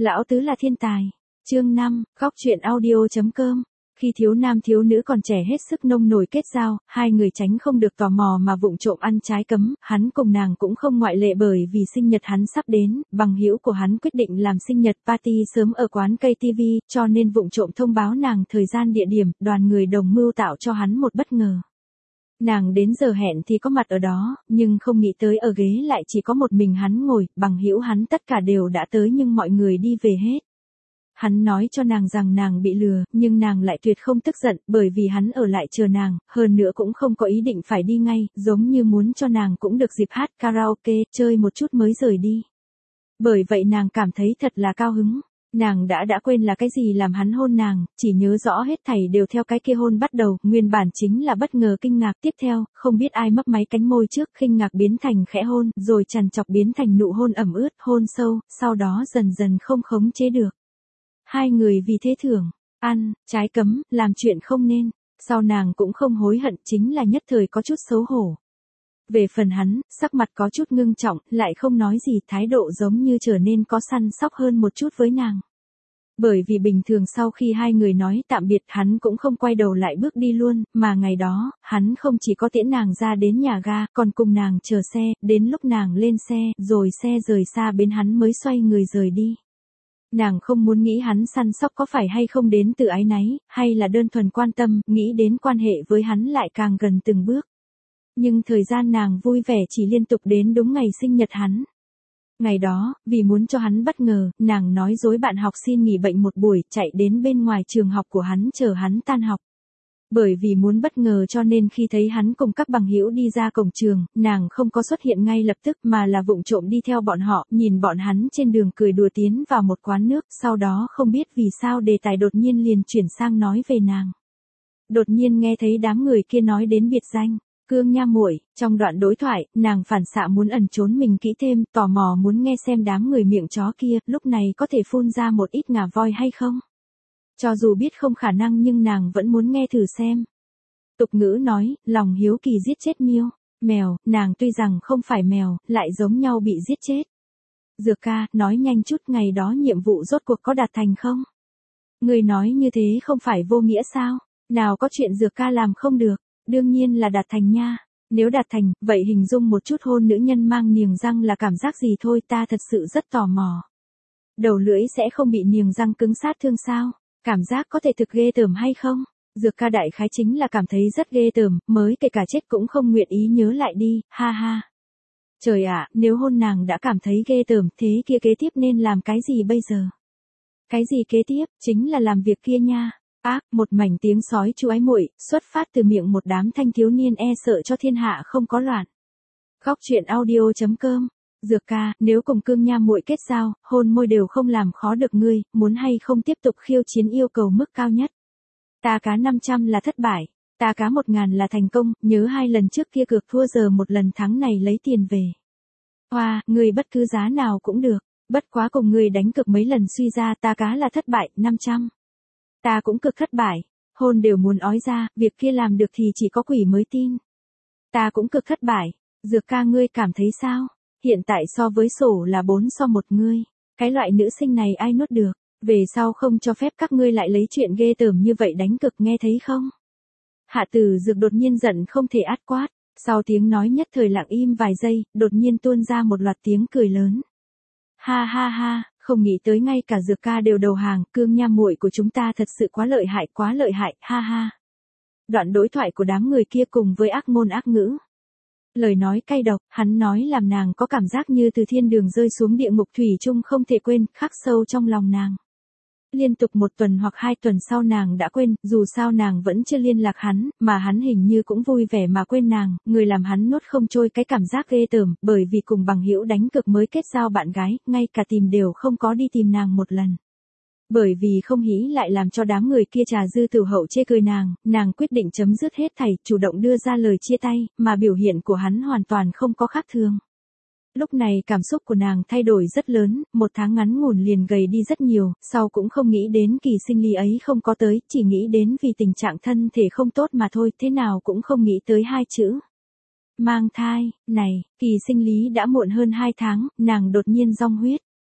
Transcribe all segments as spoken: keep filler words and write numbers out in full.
Lão tứ là thiên tài. Chương năm, góc truyện audio.com. Khi thiếu nam thiếu nữ còn trẻ hết sức nông nổi kết giao, hai người tránh không được tò mò mà vụng trộm ăn trái cấm, hắn cùng nàng cũng không ngoại lệ bởi vì sinh nhật hắn sắp đến, bằng hữu của hắn quyết định làm sinh nhật party sớm ở quán cây ti vi, cho nên vụng trộm thông báo nàng thời gian địa điểm, đoàn người đồng mưu tạo cho hắn một bất ngờ. Nàng đến giờ hẹn thì có mặt ở đó, nhưng không nghĩ tới ở ghế lại chỉ có một mình hắn ngồi, bằng hữu hắn tất cả đều đã tới nhưng mọi người đi về hết. Hắn nói cho nàng rằng nàng bị lừa, nhưng nàng lại tuyệt không tức giận, bởi vì hắn ở lại chờ nàng, hơn nữa cũng không có ý định phải đi ngay, giống như muốn cho nàng cũng được dịp hát karaoke, chơi một chút mới rời đi. Bởi vậy nàng cảm thấy thật là cao hứng. Nàng đã đã quên là cái gì làm hắn hôn nàng, chỉ nhớ rõ hết thảy đều theo cái kia hôn bắt đầu, nguyên bản chính là bất ngờ kinh ngạc, tiếp theo, không biết ai mấp máy cánh môi trước, kinh ngạc biến thành khẽ hôn, rồi trằn trọc biến thành nụ hôn ẩm ướt, hôn sâu, sau đó dần dần không khống chế được. Hai người vì thế thưởng, ăn, trái cấm, làm chuyện không nên, sau nàng cũng không hối hận, chính là nhất thời có chút xấu hổ. Về phần hắn, sắc mặt có chút ngưng trọng, lại không nói gì, thái độ giống như trở nên có săn sóc hơn một chút với nàng. Bởi vì bình thường sau khi hai người nói tạm biệt hắn cũng không quay đầu lại bước đi luôn, mà ngày đó, hắn không chỉ có tiễn nàng ra đến nhà ga, còn cùng nàng chờ xe, đến lúc nàng lên xe, rồi xe rời xa bên hắn mới xoay người rời đi. Nàng không muốn nghĩ hắn săn sóc có phải hay không đến từ ái náy, hay là đơn thuần quan tâm, nghĩ đến quan hệ với hắn lại càng gần từng bước. Nhưng thời gian nàng vui vẻ chỉ liên tục đến đúng ngày sinh nhật hắn. Ngày đó, vì muốn cho hắn bất ngờ, nàng nói dối bạn học xin nghỉ bệnh một buổi, chạy đến bên ngoài trường học của hắn chờ hắn tan học. Bởi vì muốn bất ngờ cho nên khi thấy hắn cùng các bằng hữu đi ra cổng trường, nàng không có xuất hiện ngay lập tức mà là vụng trộm đi theo bọn họ, nhìn bọn hắn trên đường cười đùa tiến vào một quán nước, sau đó không biết vì sao đề tài đột nhiên liền chuyển sang nói về nàng. Đột nhiên nghe thấy đám người kia nói đến biệt danh Cương Nha muội, trong đoạn đối thoại, nàng phản xạ muốn ẩn trốn mình kỹ thêm, tò mò muốn nghe xem đám người miệng chó kia, lúc này có thể phun ra một ít ngà voi hay không. Cho dù biết không khả năng nhưng nàng vẫn muốn nghe thử xem. Tục ngữ nói, lòng hiếu kỳ giết chết miêu, mèo, nàng tuy rằng không phải mèo, lại giống nhau bị giết chết. Dược ca, nói nhanh chút, ngày đó nhiệm vụ rốt cuộc có đạt thành không? Người nói như thế không phải vô nghĩa sao? Nào có chuyện dược ca làm không được, đương nhiên là đạt thành nha. Nếu đạt thành, vậy hình dung một chút hôn nữ nhân mang niềng răng là cảm giác gì thôi, ta thật sự rất tò mò. Đầu lưỡi sẽ không bị niềng răng cứng sát thương sao? Cảm giác có thể thực ghê tởm hay không? Dược ca đại khái chính là cảm thấy rất ghê tởm, mới kể cả chết cũng không nguyện ý nhớ lại đi, ha ha. Trời ạ, nếu hôn nàng đã cảm thấy ghê tởm, thế kia kế tiếp nên làm cái gì bây giờ? Cái gì kế tiếp, chính là làm việc kia nha. Ác, một mảnh tiếng sói chú ái muội, xuất phát từ miệng một đám thanh thiếu niên e sợ cho thiên hạ không có loạn. Góc truyện audio.com. Dược ca, nếu cùng Cương Nha muội kết giao, hôn môi đều không làm khó được ngươi, muốn hay không tiếp tục khiêu chiến yêu cầu mức cao nhất. Ta cá năm trăm là thất bại, ta cá một ngàn là thành công, nhớ hai lần trước kia cược thua giờ một lần thắng này lấy tiền về. Hoa, ngươi bất cứ giá nào cũng được, bất quá cùng ngươi đánh cược mấy lần suy ra ta cá là thất bại, năm trăm. Ta cũng cực thất bại, hôn đều muốn ói ra, việc kia làm được thì chỉ có quỷ mới tin. Ta cũng cực thất bại, dược ca ngươi cảm thấy sao? Hiện tại so với sổ là bốn so một ngươi, cái loại nữ sinh này ai nuốt được, về sau không cho phép các ngươi lại lấy chuyện ghê tởm như vậy đánh cực nghe thấy không? Hạ Tử Dược đột nhiên giận không thể át quát, sau tiếng nói nhất thời lặng im vài giây, đột nhiên tuôn ra một loạt tiếng cười lớn. Ha ha ha, không nghĩ tới ngay cả Dược ca đều đầu hàng, Cương Nha muội của chúng ta thật sự quá lợi hại, quá lợi hại, ha ha. Đoạn đối thoại của đám người kia cùng với ác ngôn ác ngữ. Lời nói cay độc, hắn nói làm nàng có cảm giác như từ thiên đường rơi xuống địa ngục thủy chung không thể quên, khắc sâu trong lòng nàng. Liên tục một tuần hoặc hai tuần sau nàng đã quên, dù sao nàng vẫn chưa liên lạc hắn, mà hắn hình như cũng vui vẻ mà quên nàng, người làm hắn nuốt không trôi cái cảm giác ghê tởm, bởi vì cùng bằng hữu đánh cực mới kết giao bạn gái, ngay cả tìm đều không có đi tìm nàng một lần. Bởi vì không hí lại làm cho đám người kia trà dư tử hậu chê cười nàng, nàng quyết định chấm dứt hết thảy, chủ động đưa ra lời chia tay, mà biểu hiện của hắn hoàn toàn không có khác thường. Lúc này cảm xúc của nàng thay đổi rất lớn, một tháng ngắn ngủn liền gầy đi rất nhiều, sau cũng không nghĩ đến kỳ sinh lý ấy không có tới, chỉ nghĩ đến vì tình trạng thân thể không tốt mà thôi, thế nào cũng không nghĩ tới hai chữ. Mang thai, này, kỳ sinh lý đã muộn hơn hai tháng, nàng đột nhiên rong huyết.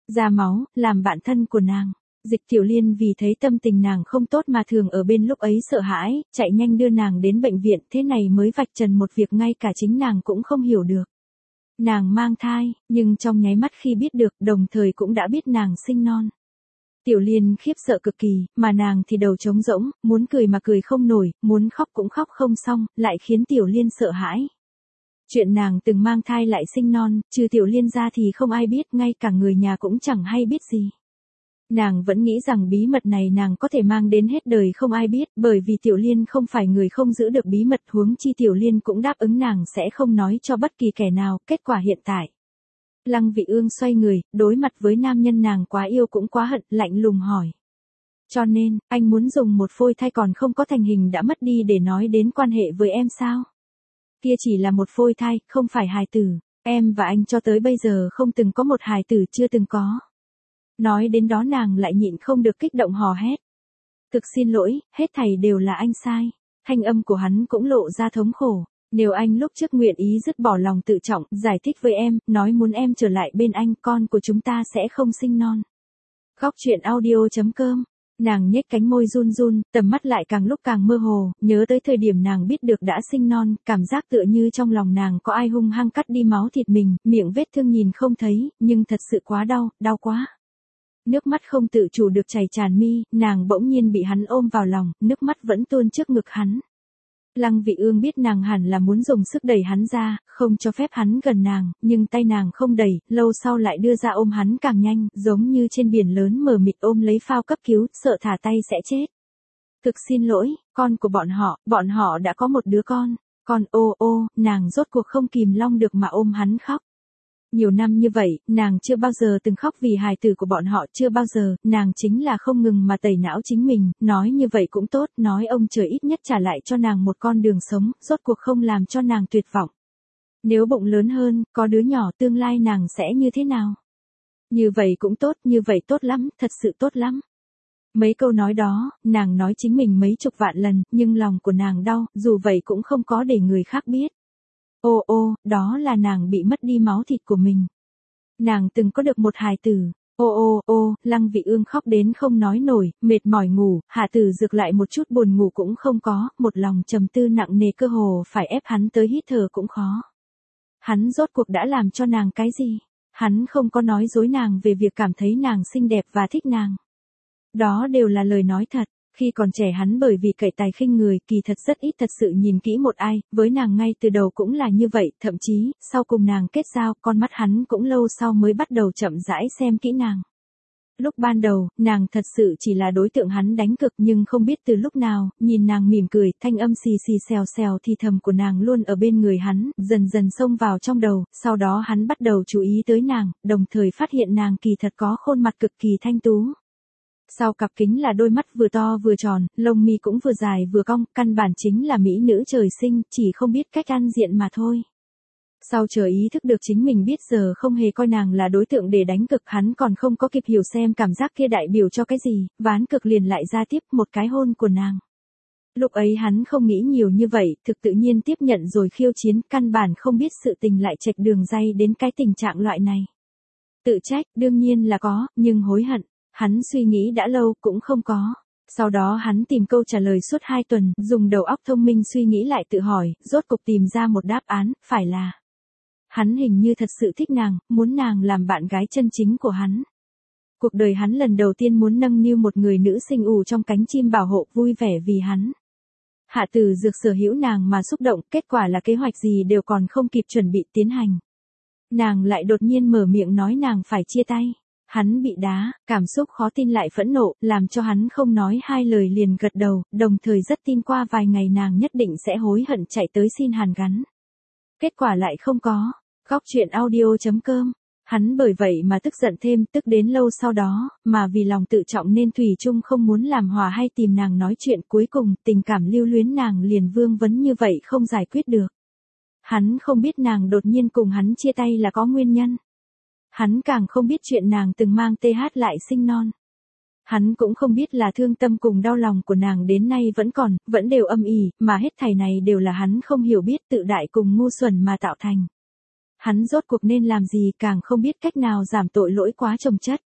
ra máu, làm bạn thân của nàng. Dịch Tiểu Liên vì thấy tâm tình nàng không tốt mà thường ở bên lúc ấy sợ hãi, chạy nhanh đưa nàng đến bệnh viện, thế này mới vạch trần một việc ngay cả chính nàng cũng không hiểu được. Nàng mang thai, nhưng trong nháy mắt khi biết được, đồng thời cũng đã biết nàng sinh non. Tiểu Liên khiếp sợ cực kỳ, mà nàng thì đầu trống rỗng, muốn cười mà cười không nổi, muốn khóc cũng khóc không xong, lại khiến Tiểu Liên sợ hãi. Chuyện nàng từng mang thai lại sinh non, trừ Tiểu Liên ra thì không ai biết, ngay cả người nhà cũng chẳng hay biết gì. Nàng vẫn nghĩ rằng bí mật này nàng có thể mang đến hết đời không ai biết, bởi vì Tiểu Liên không phải người không giữ được bí mật, huống chi Tiểu Liên cũng đáp ứng nàng sẽ không nói cho bất kỳ kẻ nào. Kết quả hiện tại, Lăng Vị Ương xoay người, đối mặt với nam nhân nàng quá yêu cũng quá hận, lạnh lùng hỏi. Cho nên, anh muốn dùng một phôi thai còn không có thành hình đã mất đi để nói đến quan hệ với em sao? Kia chỉ là một phôi thai, không phải hài tử. Em và anh cho tới bây giờ không từng có một hài tử, chưa từng có. Nói đến đó nàng lại nhịn không được kích động hò hét. Thực xin lỗi, hết thảy đều là anh sai. Thanh âm của hắn cũng lộ ra thống khổ. Nếu anh lúc trước nguyện ý dứt bỏ lòng tự trọng, giải thích với em, nói muốn em trở lại bên anh, con của chúng ta sẽ không sinh non. Góc truyện audio chấm com. Nàng nhếch cánh môi run run, tầm mắt lại càng lúc càng mơ hồ, nhớ tới thời điểm nàng biết được đã sinh non, cảm giác tựa như trong lòng nàng có ai hung hăng cắt đi máu thịt mình, miệng vết thương nhìn không thấy, nhưng thật sự quá đau, đau quá. Nước mắt không tự chủ được chảy tràn mi, nàng bỗng nhiên bị hắn ôm vào lòng, nước mắt vẫn tuôn trước ngực hắn. Lăng Vị Ương biết nàng hẳn là muốn dùng sức đẩy hắn ra, không cho phép hắn gần nàng, nhưng tay nàng không đẩy, lâu sau lại đưa ra ôm hắn càng nhanh, giống như trên biển lớn mờ mịt ôm lấy phao cấp cứu, sợ thả tay sẽ chết. Thực xin lỗi, con của bọn họ, bọn họ đã có một đứa con, con ô ô, nàng rốt cuộc không kìm long được mà ôm hắn khóc. Nhiều năm như vậy, nàng chưa bao giờ từng khóc vì hài tử của bọn họ, chưa bao giờ, nàng chính là không ngừng mà tẩy não chính mình, nói như vậy cũng tốt, nói ông trời ít nhất trả lại cho nàng một con đường sống, rốt cuộc không làm cho nàng tuyệt vọng. Nếu bụng lớn hơn, có đứa nhỏ tương lai nàng sẽ như thế nào? Như vậy cũng tốt, như vậy tốt lắm, thật sự tốt lắm. Mấy câu nói đó, nàng nói chính mình mấy chục vạn lần, nhưng lòng của nàng đau, dù vậy cũng không có để người khác biết. Ô ô, đó là nàng bị mất đi máu thịt của mình. Nàng từng có được một hài tử. Ô ô ô, Lăng Vị Ương khóc đến không nói nổi, mệt mỏi ngủ, hạ tử dược lại một chút buồn ngủ cũng không có, một lòng trầm tư nặng nề cơ hồ phải ép hắn tới hít thở cũng khó. Hắn rốt cuộc đã làm cho nàng cái gì? Hắn không có nói dối nàng về việc cảm thấy nàng xinh đẹp và thích nàng. Đó đều là lời nói thật. Khi còn trẻ hắn bởi vì cậy tài khinh người, kỳ thật rất ít thật sự nhìn kỹ một ai, với nàng ngay từ đầu cũng là như vậy, thậm chí, sau cùng nàng kết giao, con mắt hắn cũng lâu sau mới bắt đầu chậm rãi xem kỹ nàng. Lúc ban đầu, nàng thật sự chỉ là đối tượng hắn đánh cực, nhưng không biết từ lúc nào, nhìn nàng mỉm cười, thanh âm xì xì xèo xèo thì thầm của nàng luôn ở bên người hắn, dần dần xông vào trong đầu, sau đó hắn bắt đầu chú ý tới nàng, đồng thời phát hiện nàng kỳ thật có khuôn mặt cực kỳ thanh tú. Sau cặp kính là đôi mắt vừa to vừa tròn, lông mi cũng vừa dài vừa cong, căn bản chính là mỹ nữ trời sinh, chỉ không biết cách ăn diện mà thôi. Sau chờ ý thức được chính mình biết giờ không hề coi nàng là đối tượng để đánh cực, hắn còn không có kịp hiểu xem cảm giác kia đại biểu cho cái gì, ván cực liền lại ra tiếp một cái hôn của nàng. Lúc ấy hắn không nghĩ nhiều như vậy, thực tự nhiên tiếp nhận rồi khiêu chiến, căn bản không biết sự tình lại chệch đường ray đến cái tình trạng loại này. Tự trách, đương nhiên là có, nhưng hối hận. Hắn suy nghĩ đã lâu cũng không có. Sau đó hắn tìm câu trả lời suốt hai tuần, dùng đầu óc thông minh suy nghĩ lại tự hỏi, rốt cục tìm ra một đáp án, phải là. Hắn hình như thật sự thích nàng, muốn nàng làm bạn gái chân chính của hắn. Cuộc đời hắn lần đầu tiên muốn nâng niu một người nữ sinh ù trong cánh chim bảo hộ vui vẻ vì hắn. Hạ Tử Dược sở hữu nàng mà xúc động, kết quả là kế hoạch gì đều còn không kịp chuẩn bị tiến hành. Nàng lại đột nhiên mở miệng nói nàng phải chia tay. Hắn bị đá, cảm xúc khó tin lại phẫn nộ, làm cho hắn không nói hai lời liền gật đầu, đồng thời rất tin qua vài ngày nàng nhất định sẽ hối hận chạy tới xin hàn gắn. Kết quả lại không có. Góc truyện audio chấm com. Hắn bởi vậy mà tức giận thêm, tức đến lâu sau đó, mà vì lòng tự trọng nên thủy chung không muốn làm hòa hay tìm nàng nói chuyện, cuối cùng tình cảm lưu luyến nàng liền vương vấn như vậy không giải quyết được. Hắn không biết nàng đột nhiên cùng hắn chia tay là có nguyên nhân. Hắn càng không biết chuyện nàng từng mang tê hát lại sinh non. Hắn cũng không biết là thương tâm cùng đau lòng của nàng đến nay vẫn còn, vẫn đều âm ỉ, mà hết thảy này đều là hắn không hiểu biết, tự đại cùng ngu xuẩn mà tạo thành. Hắn rốt cuộc nên làm gì, càng không biết cách nào giảm tội lỗi quá chồng chất.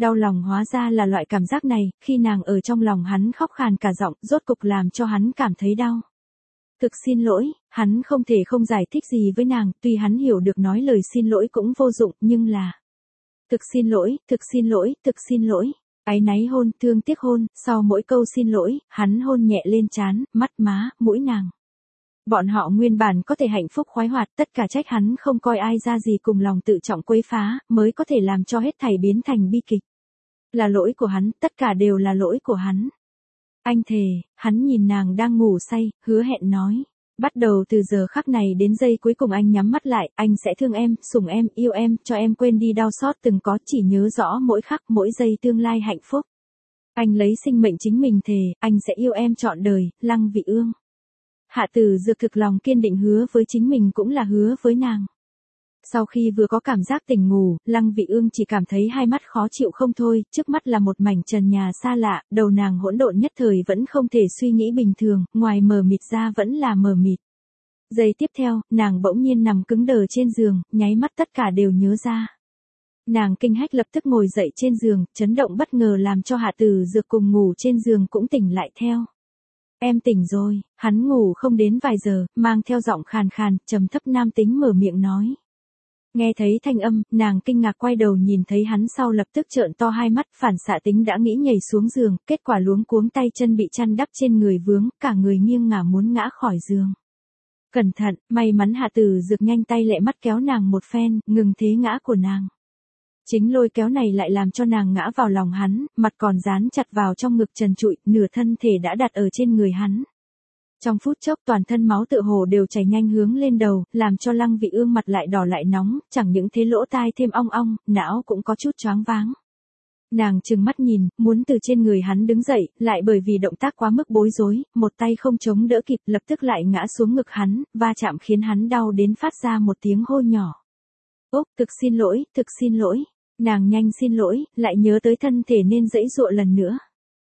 Đau lòng hóa ra là loại cảm giác này, khi nàng ở trong lòng hắn khóc khàn cả giọng, rốt cục làm cho hắn cảm thấy đau. Thực xin lỗi, hắn không thể không giải thích gì với nàng, tuy hắn hiểu được nói lời xin lỗi cũng vô dụng, nhưng là... Thực xin lỗi, thực xin lỗi, thực xin lỗi. Áy náy hôn, thương tiếc hôn, sau mỗi câu xin lỗi, hắn hôn nhẹ lên trán, mắt má, mũi nàng. Bọn họ nguyên bản có thể hạnh phúc khoái hoạt, tất cả trách hắn không coi ai ra gì, cùng lòng tự trọng quấy phá, mới có thể làm cho hết thảy biến thành bi kịch. Là lỗi của hắn, tất cả đều là lỗi của hắn. Anh thề, hắn nhìn nàng đang ngủ say, hứa hẹn nói. Bắt đầu từ giờ khắc này đến giây cuối cùng anh nhắm mắt lại, anh sẽ thương em, sủng em, yêu em, cho em quên đi đau xót từng có, chỉ nhớ rõ mỗi khắc, mỗi giây tương lai hạnh phúc. Anh lấy sinh mệnh chính mình thề, anh sẽ yêu em trọn đời, Lăng Vị Ương. Hạ Tử Dược thực lòng kiên định hứa với chính mình cũng là hứa với nàng. Sau khi vừa có cảm giác tỉnh ngủ, Lăng Vị Ương chỉ cảm thấy hai mắt khó chịu không thôi, trước mắt là một mảnh trần nhà xa lạ, đầu nàng hỗn độn nhất thời vẫn không thể suy nghĩ bình thường, ngoài mờ mịt ra vẫn là mờ mịt. Giây tiếp theo, nàng bỗng nhiên nằm cứng đờ trên giường, nháy mắt tất cả đều nhớ ra. Nàng kinh hách lập tức ngồi dậy trên giường, chấn động bất ngờ làm cho Hạ Tử Dược cùng ngủ trên giường cũng tỉnh lại theo. Em tỉnh rồi, hắn ngủ không đến vài giờ, mang theo giọng khàn khàn, trầm thấp nam tính mở miệng nói. Nghe thấy thanh âm, nàng kinh ngạc quay đầu nhìn thấy hắn sau lập tức trợn to hai mắt, phản xạ tính đã nghĩ nhảy xuống giường, kết quả luống cuống tay chân bị chăn đắp trên người vướng, cả người nghiêng ngả muốn ngã khỏi giường. Cẩn thận, may mắn Hạ Tử Dược nhanh tay lẹ mắt kéo nàng một phen, ngừng thế ngã của nàng. Chính lôi kéo này lại làm cho nàng ngã vào lòng hắn, mặt còn dán chặt vào trong ngực trần trụi, nửa thân thể đã đặt ở trên người hắn. Trong phút chốc toàn thân máu tựa hồ đều chảy nhanh hướng lên đầu, làm cho Lăng Vị Ương mặt lại đỏ lại nóng, chẳng những thế lỗ tai thêm ong ong, não cũng có chút choáng váng. Nàng trừng mắt nhìn, muốn từ trên người hắn đứng dậy, lại bởi vì động tác quá mức bối rối, một tay không chống đỡ kịp, lập tức lại ngã xuống ngực hắn, va chạm khiến hắn đau đến phát ra một tiếng hô nhỏ. Ốc, thực xin lỗi, thực xin lỗi. Nàng nhanh xin lỗi, lại nhớ tới thân thể nên giãy giụa lần nữa.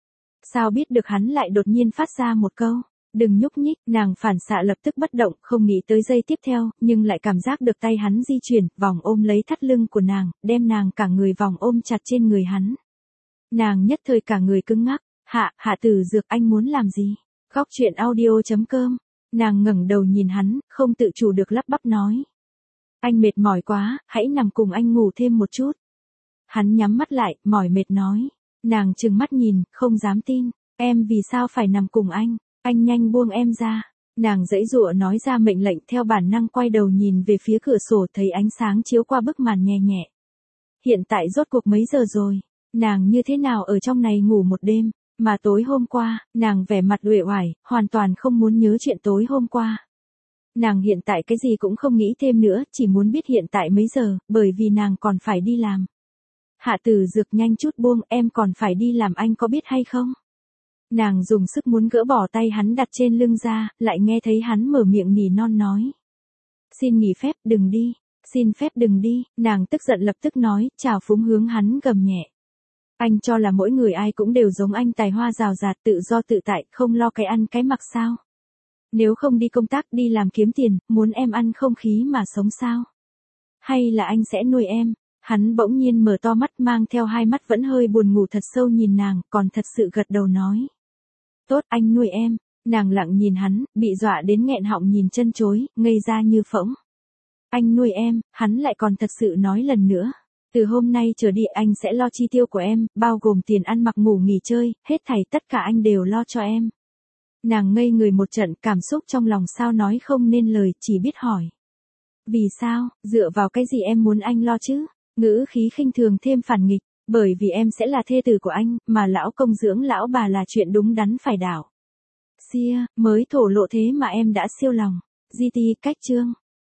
Sao biết được hắn lại đột nhiên phát ra một câu. Đừng nhúc nhích, nàng phản xạ lập tức bất động, không nghĩ tới giây tiếp theo, nhưng lại cảm giác được tay hắn di chuyển, vòng ôm lấy thắt lưng của nàng, đem nàng cả người vòng ôm chặt trên người hắn. Nàng nhất thời cả người cứng ngắc, hạ, Hạ Tử Dược anh muốn làm gì? Góc truyện audio chấm com, nàng ngẩng đầu nhìn hắn, không tự chủ được lắp bắp nói. Anh mệt mỏi quá, hãy nằm cùng anh ngủ thêm một chút. Hắn nhắm mắt lại, mỏi mệt nói. Nàng trừng mắt nhìn, không dám tin, em vì sao phải nằm cùng anh? Anh nhanh buông em ra. Nàng giãy giụa nói ra mệnh lệnh, theo bản năng quay đầu nhìn về phía cửa sổ, thấy ánh sáng chiếu qua bức màn nhẹ nhẹ. Hiện tại rốt cuộc mấy giờ rồi? Nàng như thế nào ở trong này ngủ một đêm? Mà tối hôm qua, nàng vẻ mặt uể oải, hoàn toàn không muốn nhớ chuyện tối hôm qua. Nàng hiện tại cái gì cũng không nghĩ thêm nữa, chỉ muốn biết hiện tại mấy giờ, bởi vì nàng còn phải đi làm. Hạ Tử Dược nhanh chút buông, em còn phải đi làm anh có biết hay không? Nàng dùng sức muốn gỡ bỏ tay hắn đặt trên lưng ra, lại nghe thấy hắn mở miệng nỉ non nói. Xin nghỉ phép, đừng đi, xin phép đừng đi, nàng tức giận lập tức nói, chào phúng hướng hắn gầm nhẹ. Anh cho là mỗi người ai cũng đều giống anh tài hoa rào rạt, tự do tự tại, không lo cái ăn cái mặc sao? Nếu không đi công tác đi làm kiếm tiền, muốn em ăn không khí mà sống sao? Hay là anh sẽ nuôi em? Hắn bỗng nhiên mở to mắt mang theo hai mắt vẫn hơi buồn ngủ thật sâu nhìn nàng, còn thật sự gật đầu nói. Tốt, anh nuôi em. Nàng lặng nhìn hắn, bị dọa đến nghẹn họng nhìn chân chối, ngây ra như phỗng. Anh nuôi em, hắn lại còn thật sự nói lần nữa. Từ hôm nay trở đi anh sẽ lo chi tiêu của em, bao gồm tiền ăn mặc ngủ nghỉ chơi, hết thảy tất cả anh đều lo cho em. Nàng ngây người một trận, cảm xúc trong lòng sao nói không nên lời, chỉ biết hỏi. Vì sao, dựa vào cái gì em muốn anh lo chứ? Ngữ khí khinh thường thêm phản nghịch, bởi vì em sẽ là thê tử của anh, mà lão công dưỡng lão bà là chuyện đúng đắn phải đảo. Xia, mới thổ lộ thế mà em đã siêu lòng. giê tê cách chương.